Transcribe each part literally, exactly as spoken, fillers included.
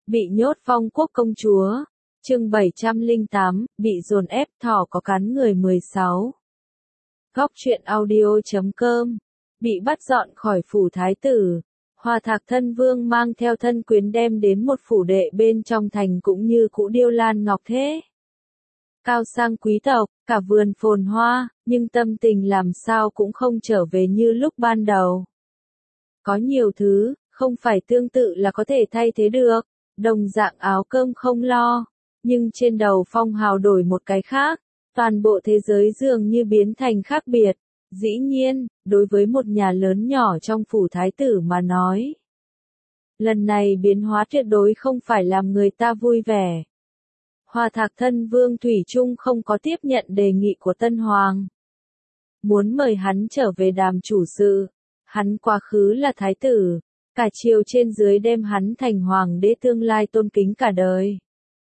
Bị nhốt phong quốc công chúa. Chương bảy trăm lẻ tám, bị dồn ép thỏ có cắn người mười sáu. Góc truyện audio chấm com. Bị bắt dọn khỏi phủ thái tử. Hoa Thạc thân vương mang theo thân quyến đem đến một phủ đệ bên trong thành cũng như cũ điêu lan ngọc thế. Cao sang quý tộc, cả vườn phồn hoa, nhưng tâm tình làm sao cũng không trở về như lúc ban đầu. Có nhiều thứ, không phải tương tự là có thể thay thế được, đồng dạng áo cơm không lo, nhưng trên đầu phong hào đổi một cái khác, toàn bộ thế giới dường như biến thành khác biệt. Dĩ nhiên, đối với một nhà lớn nhỏ trong phủ thái tử mà nói, lần này biến hóa tuyệt đối không phải làm người ta vui vẻ. Hoa Thạc thân vương thủy chung không có tiếp nhận đề nghị của Tân Hoàng. Muốn mời hắn trở về đàm chủ sự, hắn quá khứ là thái tử, cả triều trên dưới đem hắn thành hoàng đế tương lai tôn kính cả đời.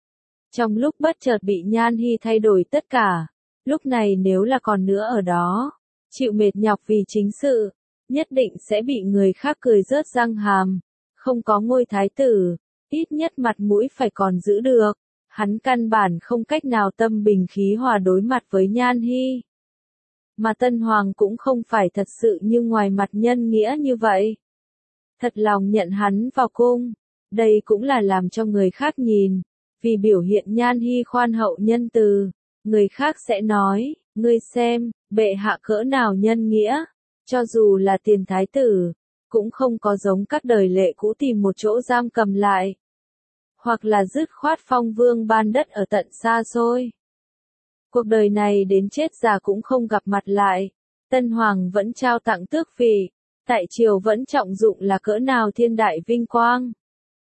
Trong lúc bất chợt bị Nhan Hi thay đổi tất cả, lúc này nếu là còn nữa ở đó, chịu mệt nhọc vì chính sự, nhất định sẽ bị người khác cười rớt răng hàm, không có ngôi thái tử, ít nhất mặt mũi phải còn giữ được, hắn căn bản không cách nào tâm bình khí hòa đối mặt với Nhan Hi. Mà Tân Hoàng cũng không phải thật sự như ngoài mặt nhân nghĩa như vậy. Thật lòng nhận hắn vào cung, đây cũng là làm cho người khác nhìn, vì biểu hiện Nhan Hi khoan hậu nhân từ, người khác sẽ nói, ngươi xem, bệ hạ cỡ nào nhân nghĩa, cho dù là tiền thái tử, cũng không có giống các đời lệ cũ tìm một chỗ giam cầm lại, hoặc là dứt khoát phong vương ban đất ở tận xa xôi. Cuộc đời này đến chết già cũng không gặp mặt lại, Tân Hoàng vẫn trao tặng tước vị, tại triều vẫn trọng dụng là cỡ nào thiên đại vinh quang.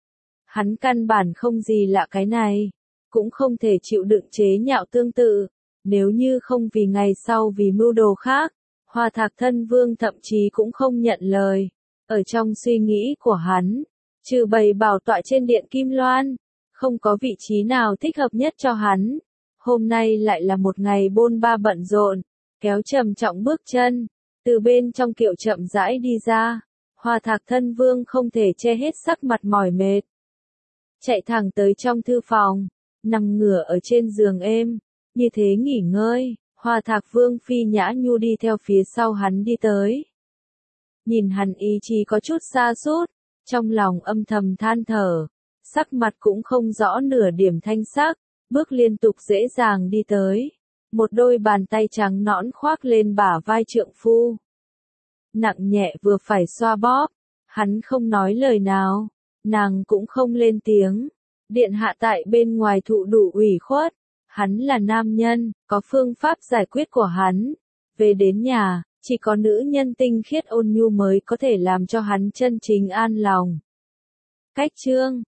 Hắn căn bản không gì lạ cái này, cũng không thể chịu đựng chế nhạo tương tự, nếu như không vì ngày sau vì mưu đồ khác, Hoa Thạc thân vương thậm chí cũng không nhận lời. Ở trong suy nghĩ của hắn, trừ bày bảo tọa trên điện Kim Loan, không có vị trí nào thích hợp nhất cho hắn. Hôm nay lại là một ngày bôn ba bận rộn, kéo trầm trọng bước chân, từ bên trong kiệu chậm rãi đi ra, Hoa Thạc thân vương không thể che hết sắc mặt mỏi mệt. Chạy thẳng tới trong thư phòng, nằm ngửa ở trên giường êm, như thế nghỉ ngơi, Hoa Thạc vương phi nhã nhu đi theo phía sau hắn đi tới. Nhìn hắn ý chí có chút sa sút, trong lòng âm thầm than thở, sắc mặt cũng không rõ nửa điểm thanh sắc, bước liên tục dễ dàng đi tới. Một đôi bàn tay trắng nõn khoác lên bả vai trượng phu. Nặng nhẹ vừa phải xoa bóp, hắn không nói lời nào, nàng cũng không lên tiếng. Điện hạ tại bên ngoài thụ đủ ủy khuất, hắn là nam nhân, có phương pháp giải quyết của hắn. Về đến nhà, chỉ có nữ nhân tinh khiết ôn nhu mới có thể làm cho hắn chân chính an lòng. Cách chương,